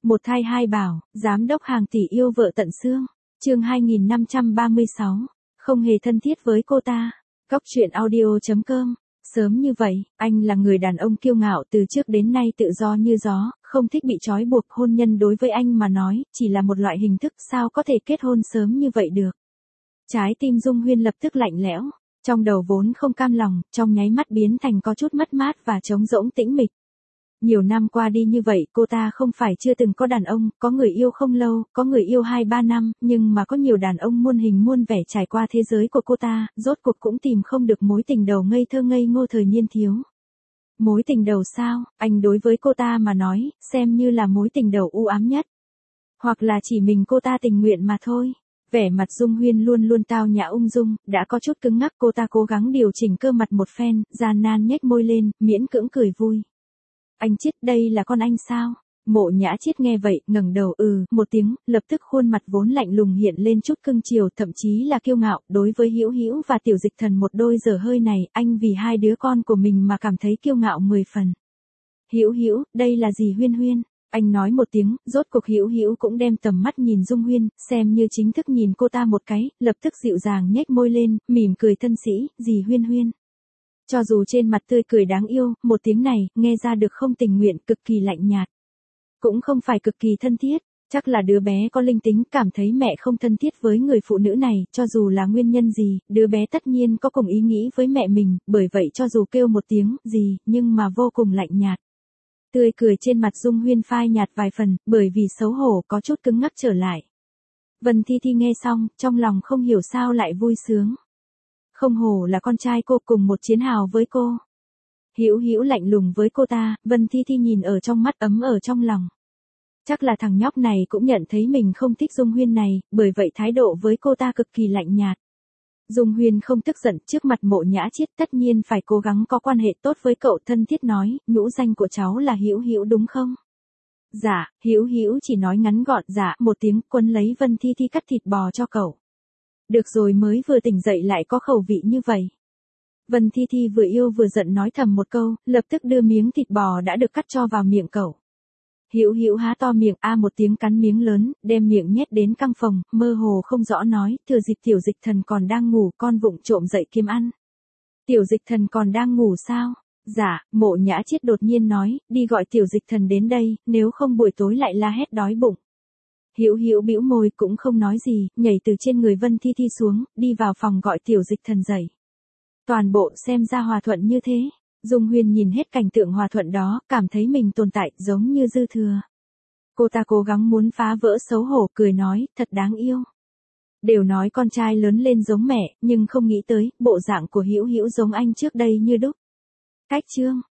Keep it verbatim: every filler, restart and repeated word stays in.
Một thai hai bảo, giám đốc hàng tỷ yêu vợ tận xương. Chương hai nghìn năm trăm ba mươi sáu. Không hề thân thiết với cô ta. Góc truyện audio chấm com. Sớm như vậy, anh là người đàn ông kiêu ngạo từ trước đến nay tự do như gió, không thích bị trói buộc. Hôn nhân đối với anh mà nói, chỉ là một loại hình thức, sao có thể kết hôn sớm như vậy được. Trái tim Dung Huyên lập tức lạnh lẽo, trong đầu vốn không cam lòng, trong nháy mắt biến thành có chút mất mát và trống rỗng tĩnh mịch. Nhiều năm qua đi như vậy, cô ta không phải chưa từng có đàn ông, có người yêu không lâu, có người yêu hai ba năm, nhưng mà có nhiều đàn ông muôn hình muôn vẻ trải qua thế giới của cô ta, rốt cuộc cũng tìm không được mối tình đầu ngây thơ ngây ngô thời niên thiếu. Mối tình đầu sao, anh đối với cô ta mà nói, xem như là mối tình đầu u ám nhất. Hoặc là chỉ mình cô ta tình nguyện mà thôi. Vẻ mặt Dung Huyên luôn luôn tao nhã ung dung, đã có chút cứng ngắc, cô ta cố gắng điều chỉnh cơ mặt một phen, gian nan nhếch môi lên, miễn cưỡng cười vui. Anh Chiết, đây là con anh sao? Mộ Nhã Chiết nghe vậy, ngẩng đầu ừ, một tiếng, lập tức khuôn mặt vốn lạnh lùng hiện lên chút cưng chiều, thậm chí là kiêu ngạo, đối với Hữu Hữu và Tiểu Dịch Thần một đôi dở hơi này, anh vì hai đứa con của mình mà cảm thấy kiêu ngạo mười phần. Hữu Hữu, đây là gì Huyên Huyên? Anh nói một tiếng, rốt cuộc Hữu Hữu cũng đem tầm mắt nhìn Dung Huyên, xem như chính thức nhìn cô ta một cái, lập tức dịu dàng nhếch môi lên, mỉm cười thân sĩ, gì Huyên Huyên. Cho dù trên mặt tươi cười đáng yêu, một tiếng này, nghe ra được không tình nguyện, cực kỳ lạnh nhạt. Cũng không phải cực kỳ thân thiết, chắc là đứa bé có linh tính, cảm thấy mẹ không thân thiết với người phụ nữ này, cho dù là nguyên nhân gì, đứa bé tất nhiên có cùng ý nghĩ với mẹ mình, bởi vậy cho dù kêu một tiếng, gì, nhưng mà vô cùng lạnh nhạt. Tươi cười trên mặt Dung Huyên phai nhạt vài phần, bởi vì xấu hổ có chút cứng ngắc trở lại. Vân Thi Thi nghe xong, trong lòng không hiểu sao lại vui sướng. Không hổ là con trai cô, cùng một chiến hào với cô. Hữu Hữu lạnh lùng với cô ta, Vân Thi Thi nhìn ở trong mắt ấm ở trong lòng. Chắc là thằng nhóc này cũng nhận thấy mình không thích Dung Huyên này, bởi vậy thái độ với cô ta cực kỳ lạnh nhạt. Dung Huyên không tức giận, trước mặt Mộ Nhã Chiết tất nhiên phải cố gắng có quan hệ tốt với cậu, thân thiết nói, nhũ danh của cháu là Hữu Hữu đúng không? Dạ, Hữu Hữu chỉ nói ngắn gọn dạ một tiếng, quấn lấy Vân Thi Thi cắt thịt bò cho cậu. Được rồi, mới vừa tỉnh dậy lại có khẩu vị như vậy. Vân Thi Thi vừa yêu vừa giận nói thầm một câu, lập tức đưa miếng thịt bò đã được cắt cho vào miệng cậu. Hữu Hữu há to miệng a một tiếng cắn miếng lớn, đem miệng nhét đến căng phòng, mơ hồ không rõ nói, thừa dịp Tiểu Dịch Thần còn đang ngủ, con vụng trộm dậy kiếm ăn. Tiểu Dịch Thần còn đang ngủ sao? Dạ, Mộ Nhã Chiết đột nhiên nói, đi gọi Tiểu Dịch Thần đến đây, nếu không buổi tối lại la hét đói bụng. Hữu Hữu bĩu môi cũng không nói gì, nhảy từ trên người Vân Thi Thi xuống, đi vào phòng gọi Tiểu Dịch Thần dậy. Toàn bộ xem ra hòa thuận như thế. Dung Huyên nhìn hết cảnh tượng hòa thuận đó, cảm thấy mình tồn tại giống như dư thừa. Cô ta cố gắng muốn phá vỡ xấu hổ, cười nói, thật đáng yêu. Đều nói con trai lớn lên giống mẹ, nhưng không nghĩ tới, bộ dạng của Hữu Hữu giống anh trước đây như đúc. Cách chương.